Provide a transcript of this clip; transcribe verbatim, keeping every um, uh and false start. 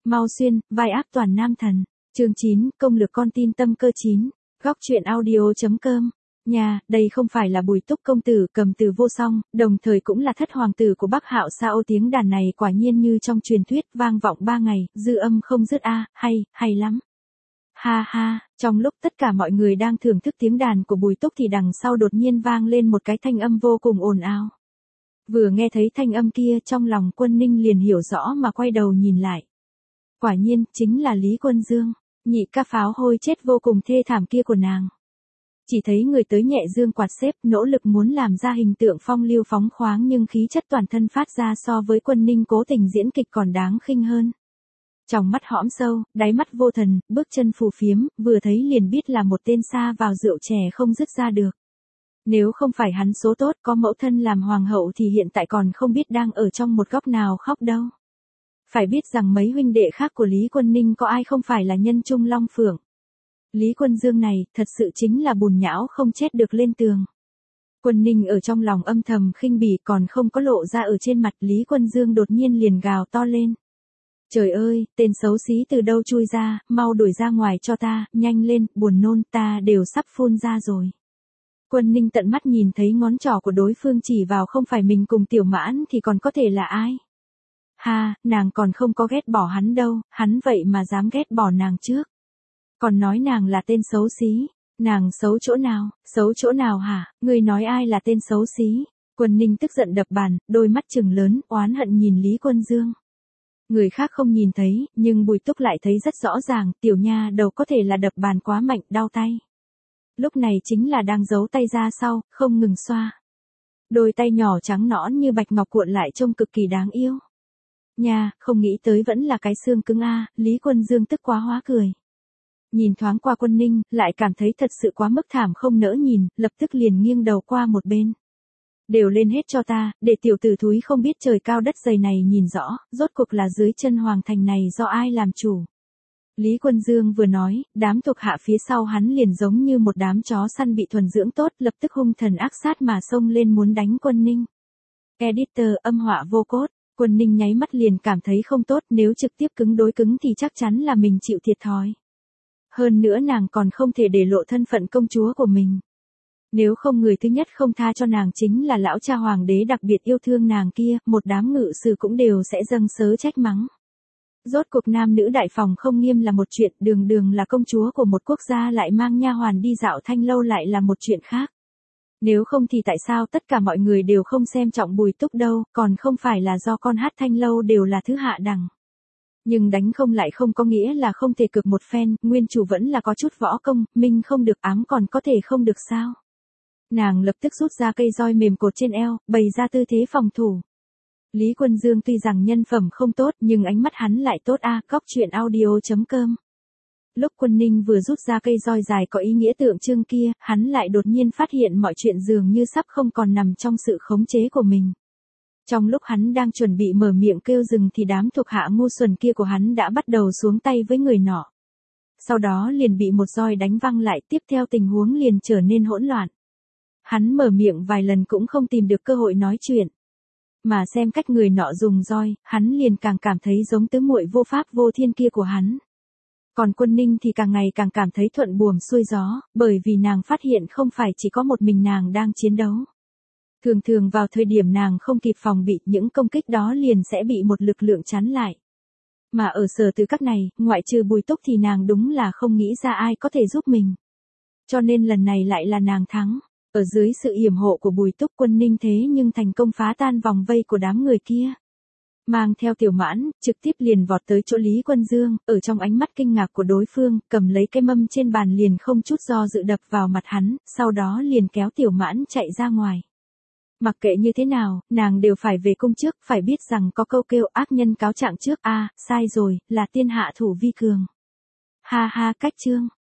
Mau Xuyên, vai ác toàn nam thần. Chương chín, công lược con tin tâm cơ chín. Góc truyện audio.com. Nhà, đây không phải là Bùi Túc công tử cầm từ vô song, đồng thời cũng là thất hoàng tử của Bắc Hạo sao? Tiếng đàn này quả nhiên như trong truyền thuyết, vang vọng ba ngày, dư âm không dứt a, hay, hay lắm. Ha ha, trong lúc tất cả mọi người đang thưởng thức tiếng đàn của Bùi Túc thì đằng sau đột nhiên vang lên một cái thanh âm vô cùng ồn ào. Vừa nghe thấy thanh âm kia, trong lòng Quân Ninh liền hiểu rõ mà quay đầu nhìn lại. Quả nhiên, chính là Lý Quân Dương, nhị ca pháo hôi chết vô cùng thê thảm kia của nàng. Chỉ thấy người tới nhẹ dương quạt xếp, nỗ lực muốn làm ra hình tượng phong lưu phóng khoáng, nhưng khí chất toàn thân phát ra so với Quân Ninh cố tình diễn kịch còn đáng khinh hơn. Trong mắt hõm sâu, đáy mắt vô thần, bước chân phù phiếm, vừa thấy liền biết là một tên sa vào rượu chè không dứt ra được. Nếu không phải hắn số tốt có mẫu thân làm hoàng hậu thì hiện tại còn không biết đang ở trong một góc nào khóc đâu. Phải biết rằng mấy huynh đệ khác của Lý Quân Ninh có ai không phải là nhân trung long phượng. Lý Quân Dương này, thật sự chính là bùn nhão không chết được lên tường. Quân Ninh ở trong lòng âm thầm khinh bỉ, còn không có lộ ra ở trên mặt, Lý Quân Dương đột nhiên liền gào to lên. Trời ơi, tên xấu xí từ đâu chui ra, mau đuổi ra ngoài cho ta, nhanh lên, buồn nôn, ta đều sắp phun ra rồi. Quân Ninh tận mắt nhìn thấy ngón trỏ của đối phương chỉ vào không phải mình cùng Tiểu Mãn thì còn có thể là ai? Ha, nàng còn không có ghét bỏ hắn đâu, hắn vậy mà dám ghét bỏ nàng trước. Còn nói nàng là tên xấu xí, nàng xấu chỗ nào, xấu chỗ nào hả, ngươi nói ai là tên xấu xí? Quân Ninh tức giận đập bàn, đôi mắt trừng lớn, oán hận nhìn Lý Quân Dương. Người khác không nhìn thấy, nhưng Bùi Túc lại thấy rất rõ ràng, tiểu nha đầu có thể là đập bàn quá mạnh, đau tay. Lúc này chính là đang giấu tay ra sau, không ngừng xoa. Đôi tay nhỏ trắng nõn như bạch ngọc cuộn lại trông cực kỳ đáng yêu. Nha, không nghĩ tới vẫn là cái xương cứng a, Lý Quân Dương tức quá hóa cười. Nhìn thoáng qua Quân Ninh, lại cảm thấy thật sự quá mức thảm không nỡ nhìn, lập tức liền nghiêng đầu qua một bên. Đều lên hết cho ta, để tiểu tử thúi không biết trời cao đất dày này nhìn rõ, rốt cuộc là dưới chân hoàng thành này do ai làm chủ. Lý Quân Dương vừa nói, đám thuộc hạ phía sau hắn liền giống như một đám chó săn bị thuần dưỡng tốt, lập tức hung thần ác sát mà xông lên muốn đánh Quân Ninh. Editor âm họa vô cốt, Quân Ninh nháy mắt liền cảm thấy không tốt, nếu trực tiếp cứng đối cứng thì chắc chắn là mình chịu thiệt thòi. Hơn nữa nàng còn không thể để lộ thân phận công chúa của mình. Nếu không người thứ nhất không tha cho nàng chính là lão cha hoàng đế đặc biệt yêu thương nàng kia, một đám ngự sử cũng đều sẽ dâng sớ trách mắng. Rốt cuộc nam nữ đại phòng không nghiêm là một chuyện, đường đường là công chúa của một quốc gia lại mang nha hoàn đi dạo thanh lâu lại là một chuyện khác. Nếu không thì tại sao tất cả mọi người đều không xem trọng Bùi Túc đâu, còn không phải là do con hát thanh lâu đều là thứ hạ đẳng. Nhưng đánh không lại không có nghĩa là không thể cực một phen, nguyên chủ vẫn là có chút võ công, minh không được ám còn có thể không được sao. Nàng lập tức rút ra cây roi mềm cột trên eo, bày ra tư thế phòng thủ. Lý Quân Dương tuy rằng nhân phẩm không tốt nhưng ánh mắt hắn lại tốt a, góc truyện audio.com. Lúc Quân Ninh vừa rút ra cây roi dài có ý nghĩa tượng trưng kia, hắn lại đột nhiên phát hiện mọi chuyện dường như sắp không còn nằm trong sự khống chế của mình. Trong lúc hắn đang chuẩn bị mở miệng kêu dừng thì đám thuộc hạ ngu xuẩn kia của hắn đã bắt đầu xuống tay với người nọ. Sau đó liền bị một roi đánh văng lại, tiếp theo tình huống liền trở nên hỗn loạn. Hắn mở miệng vài lần cũng không tìm được cơ hội nói chuyện. Mà xem cách người nọ dùng roi, hắn liền càng cảm thấy giống tứ muội vô pháp vô thiên kia của hắn. Còn Quân Ninh thì càng ngày càng cảm thấy thuận buồm xuôi gió, bởi vì nàng phát hiện không phải chỉ có một mình nàng đang chiến đấu. Thường thường vào thời điểm nàng không kịp phòng bị, những công kích đó liền sẽ bị một lực lượng chắn lại. Mà ở Sở Từ Các này, ngoại trừ Bùi Túc thì nàng đúng là không nghĩ ra ai có thể giúp mình. Cho nên lần này lại là nàng thắng. Ở dưới sự yểm hộ của Bùi Túc, Quân Ninh thế nhưng thành công phá tan vòng vây của đám người kia. Mang theo Tiểu Mãn, trực tiếp liền vọt tới chỗ Lý Quân Dương, ở trong ánh mắt kinh ngạc của đối phương, cầm lấy cái mâm trên bàn liền không chút do dự đập vào mặt hắn, sau đó liền kéo Tiểu Mãn chạy ra ngoài. Mặc kệ như thế nào, nàng đều phải về cung trước, phải biết rằng có câu kêu ác nhân cáo trạng trước a, à, sai rồi, là tiên hạ thủ vi cường. Ha ha, cách chương.